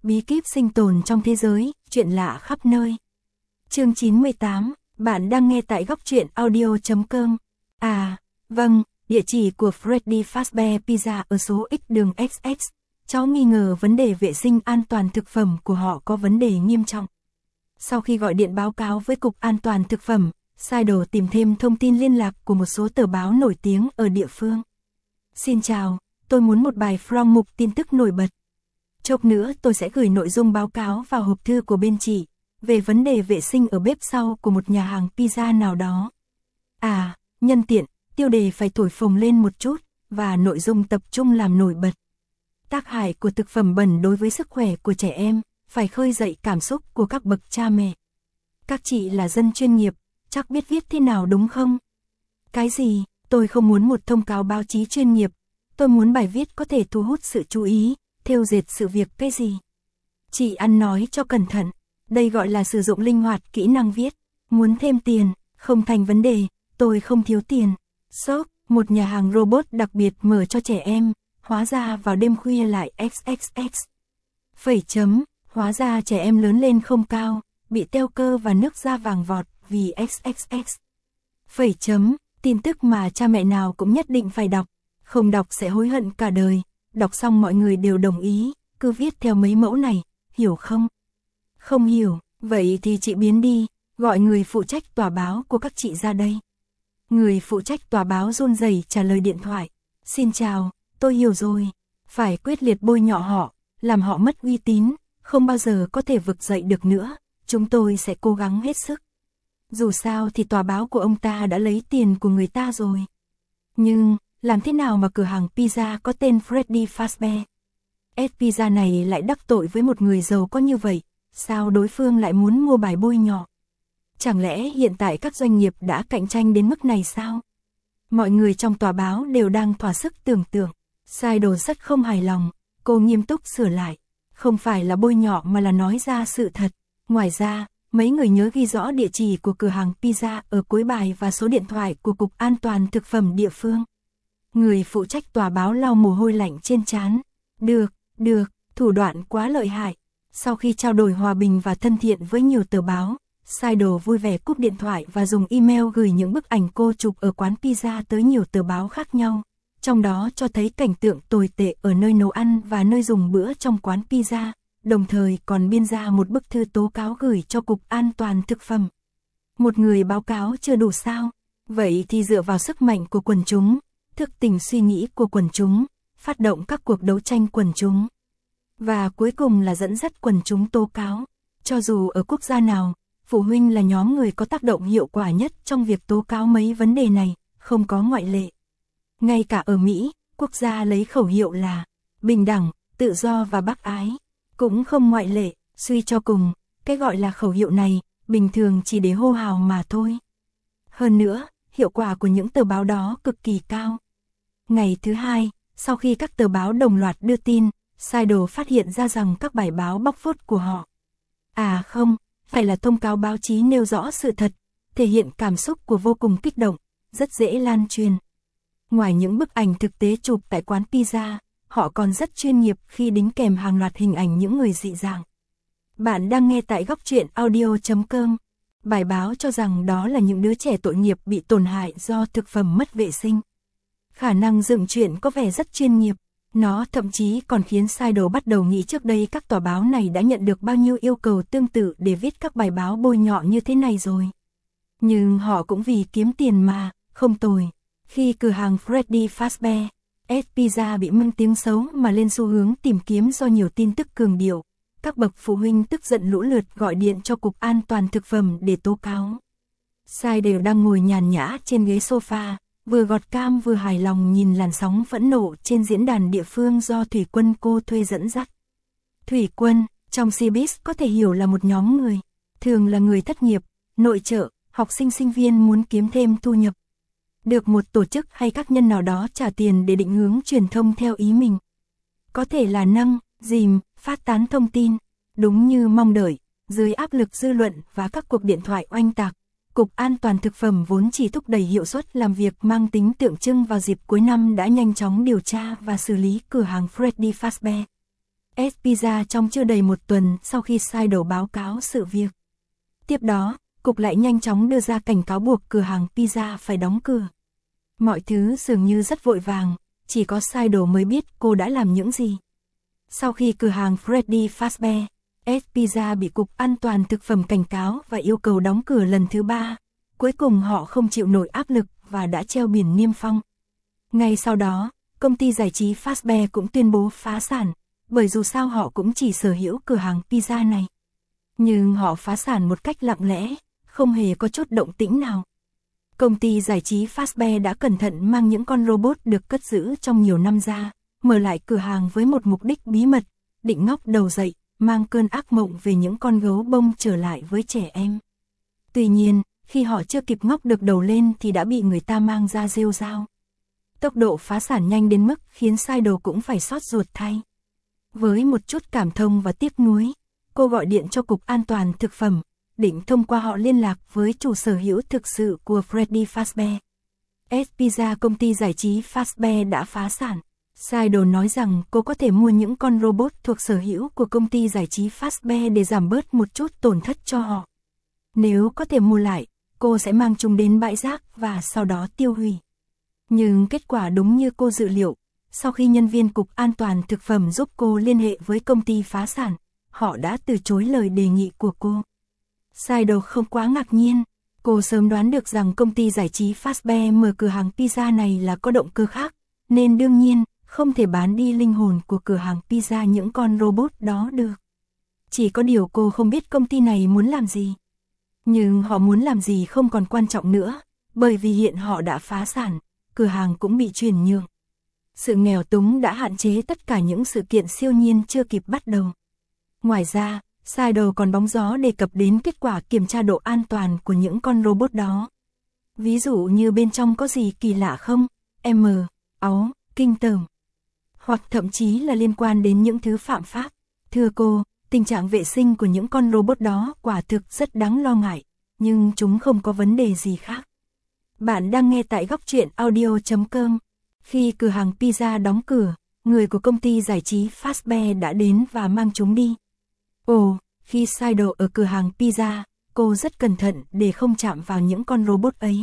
bí kíp sinh tồn trong thế giới, chuyện lạ khắp nơi. Chương 98, bạn đang nghe tại góc truyện audio.com. À, vâng, địa chỉ của Freddy Fazbear Pizza ở số X đường XX. Cháu nghi ngờ vấn đề vệ sinh an toàn thực phẩm của họ có vấn đề nghiêm trọng. Sau khi gọi điện báo cáo với Cục An toàn Thực phẩm, Sidle tìm thêm thông tin liên lạc của một số tờ báo nổi tiếng ở địa phương. Xin chào, tôi muốn một bài from mục tin tức nổi bật. Chốc nữa tôi sẽ gửi nội dung báo cáo vào hộp thư của bên chị, về vấn đề vệ sinh ở bếp sau của một nhà hàng pizza nào đó. À, nhân tiện, tiêu đề phải thổi phồng lên một chút, và nội dung tập trung làm nổi bật. Tác hại của thực phẩm bẩn đối với sức khỏe của trẻ em, phải khơi dậy cảm xúc của các bậc cha mẹ. Các chị là dân chuyên nghiệp, chắc biết viết thế nào đúng không? Cái gì? Tôi không muốn một thông cáo báo chí chuyên nghiệp. Tôi muốn bài viết có thể thu hút sự chú ý, thêu dệt sự việc cái gì? Chị ăn nói cho cẩn thận. Đây gọi là sử dụng linh hoạt kỹ năng viết. Muốn thêm tiền, không thành vấn đề, tôi không thiếu tiền. Sốc, một nhà hàng robot đặc biệt mở cho trẻ em, hóa ra vào đêm khuya lại XXX. Phẩy chấm, hóa ra trẻ em lớn lên không cao, bị teo cơ và nước da vàng vọt vì XXX. Phẩy chấm, tin tức mà cha mẹ nào cũng nhất định phải đọc, không đọc sẽ hối hận cả đời, đọc xong mọi người đều đồng ý, cứ viết theo mấy mẫu này, hiểu không? Không hiểu, vậy thì chị biến đi, gọi người phụ trách tòa báo của các chị ra đây. Người phụ trách tòa báo run rẩy trả lời điện thoại. Xin chào, tôi hiểu rồi, phải quyết liệt bôi nhọ họ, làm họ mất uy tín, không bao giờ có thể vực dậy được nữa, chúng tôi sẽ cố gắng hết sức. Dù sao thì tòa báo của ông ta đã lấy tiền của người ta rồi. Nhưng, làm thế nào mà cửa hàng pizza có tên Freddy Fazbear Pizza này lại đắc tội với một người giàu có như vậy? Sao đối phương lại muốn mua bài bôi nhọ? Chẳng lẽ hiện tại các doanh nghiệp đã cạnh tranh đến mức này sao? Mọi người trong tòa báo đều đang thỏa sức tưởng tượng. Sidle rất không hài lòng, cô nghiêm túc sửa lại. Không phải là bôi nhọ mà là nói ra sự thật. Ngoài ra, mấy người nhớ ghi rõ địa chỉ của cửa hàng pizza ở cuối bài và số điện thoại của Cục An toàn Thực phẩm địa phương. Người phụ trách tòa báo lau mồ hôi lạnh trên trán. Được, thủ đoạn quá lợi hại. Sau khi trao đổi hòa bình và thân thiện với nhiều tờ báo, Sidle vui vẻ cúp điện thoại và dùng email gửi những bức ảnh cô chụp ở quán pizza tới nhiều tờ báo khác nhau. Trong đó cho thấy cảnh tượng tồi tệ ở nơi nấu ăn và nơi dùng bữa trong quán pizza, đồng thời còn biên ra một bức thư tố cáo gửi cho Cục An toàn Thực phẩm. Một người báo cáo chưa đủ sao? Vậy thì dựa vào sức mạnh của quần chúng, thức tỉnh suy nghĩ của quần chúng, phát động các cuộc đấu tranh quần chúng. Và cuối cùng là dẫn dắt quần chúng tố cáo. Cho dù ở quốc gia nào, phụ huynh là nhóm người có tác động hiệu quả nhất trong việc tố cáo mấy vấn đề này, không có ngoại lệ. Ngay cả ở Mỹ, quốc gia lấy khẩu hiệu là bình đẳng, tự do và bác ái, cũng không ngoại lệ. Suy cho cùng, cái gọi là khẩu hiệu này, bình thường chỉ để hô hào mà thôi. Hơn nữa, hiệu quả của những tờ báo đó cực kỳ cao. Ngày thứ hai, sau khi các tờ báo đồng loạt đưa tin, Sidle phát hiện ra rằng các bài báo bóc phốt của họ. À không, phải là thông cáo báo chí nêu rõ sự thật, thể hiện cảm xúc của vô cùng kích động, rất dễ lan truyền. Ngoài những bức ảnh thực tế chụp tại quán pizza, họ còn rất chuyên nghiệp khi đính kèm hàng loạt hình ảnh những người dị dạng. Bạn đang nghe tại góc truyện audio.com. Bài báo cho rằng đó là những đứa trẻ tội nghiệp bị tổn hại do thực phẩm mất vệ sinh. Khả năng dựng chuyện có vẻ rất chuyên nghiệp. Nó thậm chí còn khiến Sidle bắt đầu nghĩ trước đây các tòa báo này đã nhận được bao nhiêu yêu cầu tương tự để viết các bài báo bôi nhọ như thế này rồi. Nhưng họ cũng vì kiếm tiền mà, không tồi. Khi cửa hàng Freddy Fazbear Pizza bị mang tiếng xấu mà lên xu hướng tìm kiếm do nhiều tin tức cường điệu, các bậc phụ huynh tức giận lũ lượt gọi điện cho Cục An toàn Thực phẩm để tố cáo. Sidle đang ngồi nhàn nhã trên ghế sofa, vừa gọt cam vừa hài lòng nhìn làn sóng phẫn nộ trên diễn đàn địa phương do Thủy Quân cô thuê dẫn dắt. Thủy Quân, trong showbiz có thể hiểu là một nhóm người, thường là người thất nghiệp, nội trợ, học sinh sinh viên muốn kiếm thêm thu nhập. Được một tổ chức hay các nhân nào đó trả tiền để định hướng truyền thông theo ý mình. Có thể là nâng, dìm, phát tán thông tin, đúng như mong đợi, dưới áp lực dư luận và các cuộc điện thoại oanh tạc. Cục An toàn Thực phẩm vốn chỉ thúc đẩy hiệu suất làm việc mang tính tượng trưng vào dịp cuối năm đã nhanh chóng điều tra và xử lý cửa hàng Freddy Fazbear S Pizza trong chưa đầy một tuần sau khi Seidel báo cáo sự việc. Tiếp đó, cục lại nhanh chóng đưa ra cảnh cáo buộc cửa hàng pizza phải đóng cửa. Mọi thứ dường như rất vội vàng, chỉ có Seidel mới biết cô đã làm những gì. Sau khi cửa hàng Freddy Fazbear, S Pizza bị Cục An toàn Thực phẩm cảnh cáo và yêu cầu đóng cửa lần thứ 3, cuối cùng họ không chịu nổi áp lực và đã treo biển niêm phong. Ngay sau đó, công ty giải trí Fazbear cũng tuyên bố phá sản, bởi dù sao họ cũng chỉ sở hữu cửa hàng pizza này. Nhưng họ phá sản một cách lặng lẽ, không hề có chút động tĩnh nào. Công ty giải trí Fazbear đã cẩn thận mang những con robot được cất giữ trong nhiều năm ra, mở lại cửa hàng với một mục đích bí mật, định ngóc đầu dậy, mang cơn ác mộng về những con gấu bông trở lại với trẻ em. Tuy nhiên, khi họ chưa kịp ngóc được đầu lên thì đã bị người ta mang ra rêu rao. Tốc độ phá sản nhanh đến mức khiến Seidel cũng phải xót ruột thay. Với một chút cảm thông và tiếc nuối, cô gọi điện cho Cục An toàn Thực phẩm, định thông qua họ liên lạc với chủ sở hữu thực sự của Freddy Fazbear. S Pizza, công ty giải trí Fazbear đã phá sản. Seidel nói rằng cô có thể mua những con robot thuộc sở hữu của công ty giải trí Fazbear để giảm bớt một chút tổn thất cho họ. Nếu có thể mua lại, cô sẽ mang chúng đến bãi rác và sau đó tiêu hủy. Nhưng kết quả đúng như cô dự liệu, sau khi nhân viên Cục An toàn Thực phẩm giúp cô liên hệ với công ty phá sản, họ đã từ chối lời đề nghị của cô. Seidel không quá ngạc nhiên, cô sớm đoán được rằng công ty giải trí Fazbear mở cửa hàng pizza này là có động cơ khác, nên đương nhiên, không thể bán đi linh hồn của cửa hàng pizza những con robot đó được. Chỉ có điều cô không biết công ty này muốn làm gì. Nhưng họ muốn làm gì không còn quan trọng nữa, bởi vì hiện họ đã phá sản, cửa hàng cũng bị chuyển nhượng. Sự nghèo túng đã hạn chế tất cả những sự kiện siêu nhiên chưa kịp bắt đầu. Ngoài ra, Seidel còn bóng gió đề cập đến kết quả kiểm tra độ an toàn của những con robot đó. Ví dụ như bên trong có gì kỳ lạ không, áo, kinh tởm. Hoặc thậm chí là liên quan đến những thứ phạm pháp. Thưa cô, tình trạng vệ sinh của những con robot đó quả thực rất đáng lo ngại, nhưng chúng không có vấn đề gì khác. Bạn đang nghe tại góc truyện audio.com. Khi cửa hàng pizza đóng cửa, người của công ty giải trí Fazbear đã đến và mang chúng đi. Ồ, khi Seidel ở cửa hàng pizza, cô rất cẩn thận để không chạm vào những con robot ấy.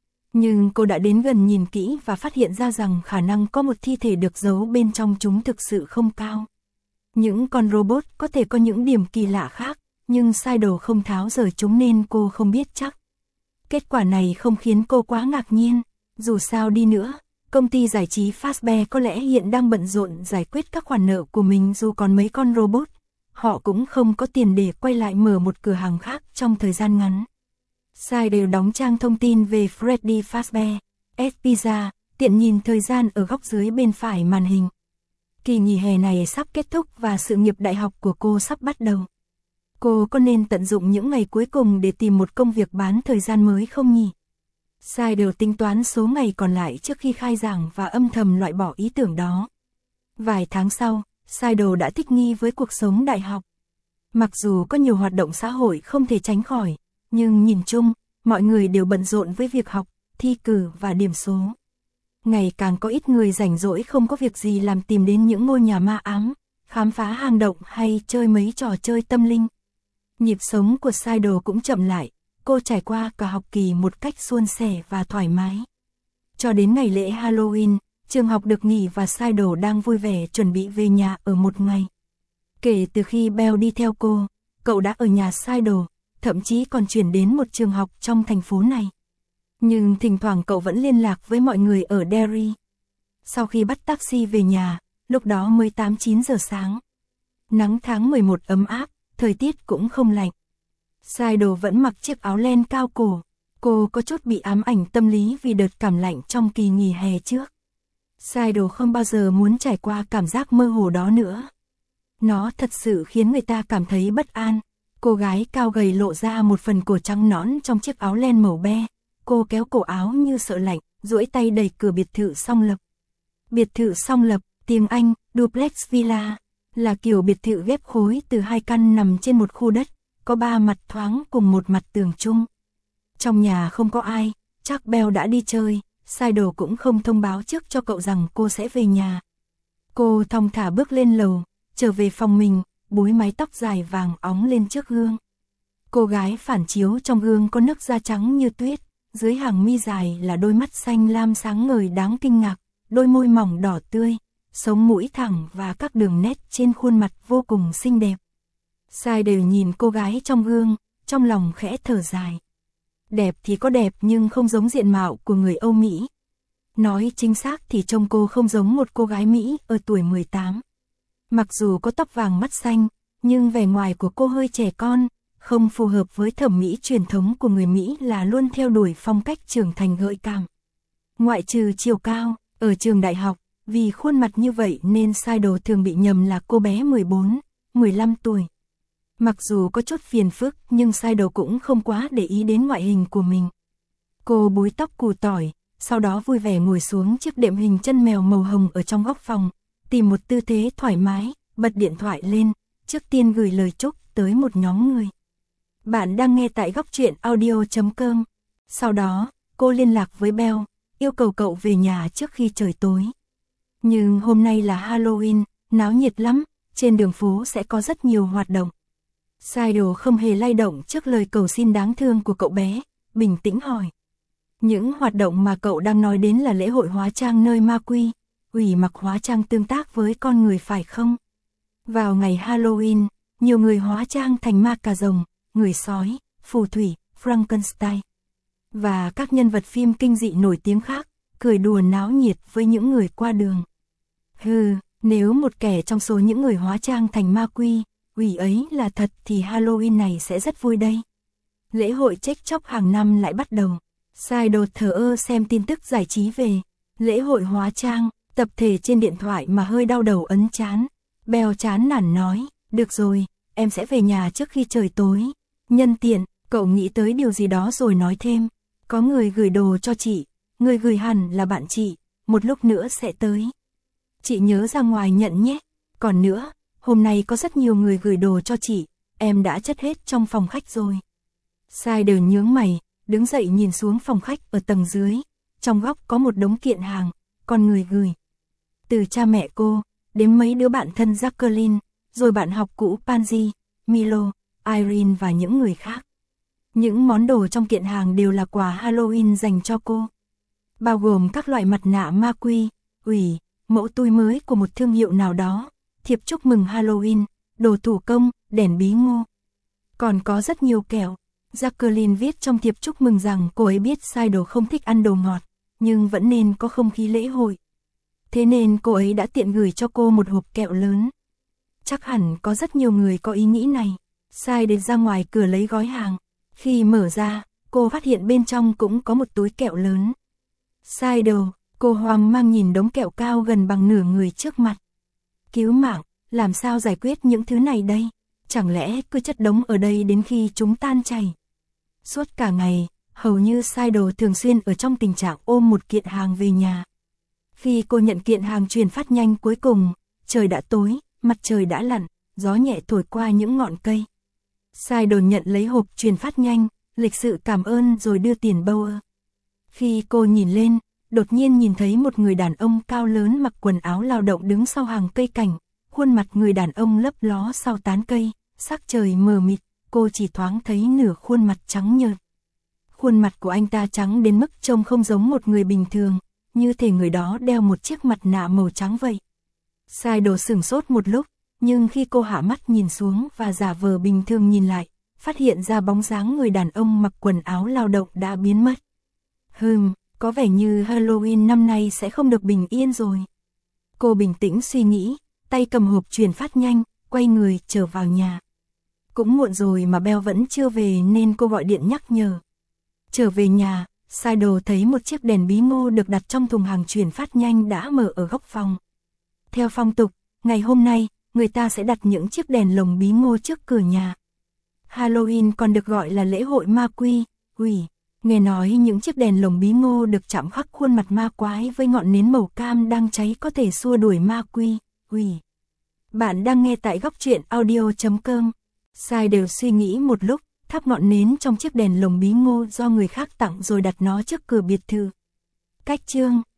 Nhưng cô đã đến gần nhìn kỹ và phát hiện ra rằng khả năng có một thi thể được giấu bên trong chúng thực sự không cao. Những con robot có thể có những điểm kỳ lạ khác, nhưng Seidel không tháo rời chúng nên cô không biết chắc. Kết quả này không khiến cô quá ngạc nhiên, dù sao đi nữa, công ty giải trí Fazbear có lẽ hiện đang bận rộn giải quyết các khoản nợ của mình dù còn mấy con robot. Họ cũng không có tiền để quay lại mở một cửa hàng khác trong thời gian ngắn. Seidel đóng trang thông tin về Freddy Fazbear, S Pizza, tiện nhìn thời gian ở góc dưới bên phải màn hình. Kỳ nghỉ hè này sắp kết thúc và sự nghiệp đại học của cô sắp bắt đầu. Cô có nên tận dụng những ngày cuối cùng để tìm một công việc bán thời gian mới không nhỉ? Seidel tính toán số ngày còn lại trước khi khai giảng và âm thầm loại bỏ ý tưởng đó. Vài tháng sau, Seidel đã thích nghi với cuộc sống đại học. Mặc dù có nhiều hoạt động xã hội không thể tránh khỏi, nhưng nhìn chung, mọi người đều bận rộn với việc học, thi cử và điểm số. Ngày càng có ít người rảnh rỗi không có việc gì làm tìm đến những ngôi nhà ma ám, khám phá hang động hay chơi mấy trò chơi tâm linh. Nhịp sống của Seidel cũng chậm lại, cô trải qua cả học kỳ một cách suôn sẻ và thoải mái. Cho đến ngày lễ Halloween, trường học được nghỉ và Seidel đang vui vẻ chuẩn bị về nhà ở một ngày. Kể từ khi Belle đi theo cô, cậu đã ở nhà Seidel, thậm chí còn chuyển đến một trường học trong thành phố này. Nhưng thỉnh thoảng cậu vẫn liên lạc với mọi người ở Derry. Sau khi bắt taxi về nhà, lúc đó mới 8-9 giờ sáng. Nắng tháng 11 ấm áp, thời tiết cũng không lạnh. Seidel vẫn mặc chiếc áo len cao cổ. Cô có chút bị ám ảnh tâm lý vì đợt cảm lạnh trong kỳ nghỉ hè trước. Seidel không bao giờ muốn trải qua cảm giác mơ hồ đó nữa. Nó thật sự khiến người ta cảm thấy bất an. Cô gái cao gầy lộ ra một phần cổ trắng nõn trong chiếc áo len màu be. Cô kéo cổ áo như sợ lạnh, duỗi tay đẩy cửa biệt thự song lập. Biệt thự song lập, tiếng Anh, duplex villa, là kiểu biệt thự ghép khối từ 2 căn nằm trên một khu đất, có 3 mặt thoáng cùng một mặt tường chung. Trong nhà không có ai, chắc Belle đã đi chơi, Seidel cũng không thông báo trước cho cậu rằng cô sẽ về nhà. Cô thong thả bước lên lầu, trở về phòng mình, búi mái tóc dài vàng óng lên trước gương. Cô gái phản chiếu trong gương có nước da trắng như tuyết, dưới hàng mi dài là đôi mắt xanh lam sáng ngời đáng kinh ngạc, đôi môi mỏng đỏ tươi, sống mũi thẳng và các đường nét trên khuôn mặt vô cùng xinh đẹp. Sai đều nhìn cô gái trong gương, trong lòng khẽ thở dài. Đẹp thì có đẹp nhưng không giống diện mạo của người Âu Mỹ. Nói chính xác thì trông cô không giống một cô gái Mỹ ở tuổi 18. Mặc dù có tóc vàng mắt xanh, nhưng vẻ ngoài của cô hơi trẻ con, không phù hợp với thẩm mỹ truyền thống của người Mỹ là luôn theo đuổi phong cách trưởng thành gợi cảm. Ngoại trừ chiều cao, ở trường đại học, vì khuôn mặt như vậy nên Idol thường bị nhầm là cô bé 14, 15 tuổi. Mặc dù có chút phiền phức nhưng Idol cũng không quá để ý đến ngoại hình của mình. Cô búi tóc củ tỏi, sau đó vui vẻ ngồi xuống chiếc đệm hình chân mèo màu hồng ở trong góc phòng, tìm một tư thế thoải mái, bật điện thoại lên, trước tiên gửi lời chúc tới một nhóm người. Bạn đang nghe tại góc truyện audio.com. Sau đó, cô liên lạc với Bell, yêu cầu cậu về nhà trước khi trời tối. Nhưng hôm nay là Halloween, náo nhiệt lắm, trên đường phố sẽ có rất nhiều hoạt động. Idol không hề lay động trước lời cầu xin đáng thương của cậu bé, bình tĩnh hỏi. Những hoạt động mà cậu đang nói đến là lễ hội hóa trang nơi ma quỷ, quỷ mặc hóa trang tương tác với con người phải không? Vào ngày Halloween, nhiều người hóa trang thành ma cà rồng, người sói, phù thủy, Frankenstein và các nhân vật phim kinh dị nổi tiếng khác, cười đùa náo nhiệt với những người qua đường. Nếu một kẻ trong số những người hóa trang thành ma quỷ ấy là thật thì Halloween này sẽ rất vui đây. Lễ hội TikTok hàng năm lại bắt đầu. Idol thờ ơ xem tin tức giải trí về lễ hội hóa trang, tập thể trên điện thoại mà hơi đau đầu ấn chán. Bell chán nản nói, được rồi, em sẽ về nhà trước khi trời tối. Nhân tiện, cậu nghĩ tới điều gì đó rồi nói thêm, có người gửi đồ cho chị, người gửi hẳn là bạn chị, một lúc nữa sẽ tới. Chị nhớ ra ngoài nhận nhé, còn nữa, hôm nay có rất nhiều người gửi đồ cho chị, em đã chất hết trong phòng khách rồi. Sai đều nhướng mày, đứng dậy nhìn xuống phòng khách ở tầng dưới, trong góc có một đống kiện hàng, con người gửi. Từ cha mẹ cô, đến mấy đứa bạn thân Jacqueline, rồi bạn học cũ Pansy, Milo, Irene và những người khác. Những món đồ trong kiện hàng đều là quà Halloween dành cho cô. Bao gồm các loại mặt nạ ma quỷ, mẫu tui mới của một thương hiệu nào đó, thiệp chúc mừng Halloween, đồ thủ công, đèn bí ngô. Còn có rất nhiều kẹo. Jacqueline viết trong thiệp chúc mừng rằng cô ấy biết Idol không thích ăn đồ ngọt, nhưng vẫn nên có không khí lễ hội. Thế nên cô ấy đã tiện gửi cho cô một hộp kẹo lớn. Chắc hẳn có rất nhiều người có ý nghĩ này. Sai đến ra ngoài cửa lấy gói hàng. Khi mở ra, cô phát hiện bên trong cũng có một túi kẹo lớn. Idol, cô hoang mang nhìn đống kẹo cao gần bằng nửa người trước mặt. Cứu mạng, làm sao giải quyết những thứ này đây? Chẳng lẽ cứ chất đống ở đây đến khi chúng tan chảy? Suốt cả ngày, hầu như Idol thường xuyên ở trong tình trạng ôm một kiện hàng về nhà. Khi cô nhận kiện hàng truyền phát nhanh cuối cùng, trời đã tối, mặt trời đã lặn, gió nhẹ thổi qua những ngọn cây. Idol nhận lấy hộp truyền phát nhanh, lịch sự cảm ơn rồi đưa tiền Bauer. Khi cô nhìn lên, đột nhiên nhìn thấy một người đàn ông cao lớn mặc quần áo lao động đứng sau hàng cây cảnh, khuôn mặt người đàn ông lấp ló sau tán cây, sắc trời mờ mịt, cô chỉ thoáng thấy nửa khuôn mặt trắng nhợt. Khuôn mặt của anh ta trắng đến mức trông không giống một người bình thường, như thể người đó đeo một chiếc mặt nạ màu trắng vậy. Idol sửng sốt một lúc, nhưng khi cô hạ mắt nhìn xuống và giả vờ bình thường nhìn lại, phát hiện ra bóng dáng người đàn ông mặc quần áo lao động đã biến mất. Có vẻ như Halloween năm nay sẽ không được bình yên rồi. Cô bình tĩnh suy nghĩ, tay cầm hộp truyền phát nhanh, quay người trở vào nhà. Cũng muộn rồi mà Bell vẫn chưa về nên cô gọi điện nhắc nhở. Trở về nhà, Idol thấy một chiếc đèn bí ngô được đặt trong thùng hàng truyền phát nhanh đã mở ở góc phòng. Theo phong tục, ngày hôm nay, người ta sẽ đặt những chiếc đèn lồng bí ngô trước cửa nhà. Halloween còn được gọi là lễ hội ma quỷ. Nghe nói những chiếc đèn lồng bí ngô được chạm khắc khuôn mặt ma quái với ngọn nến màu cam đang cháy có thể xua đuổi ma quỷ. Bạn đang nghe tại góc truyện audio.com. Sai đều suy nghĩ một lúc, thắp ngọn nến trong chiếc đèn lồng bí ngô do người khác tặng rồi đặt nó trước cửa biệt thự. Cách chương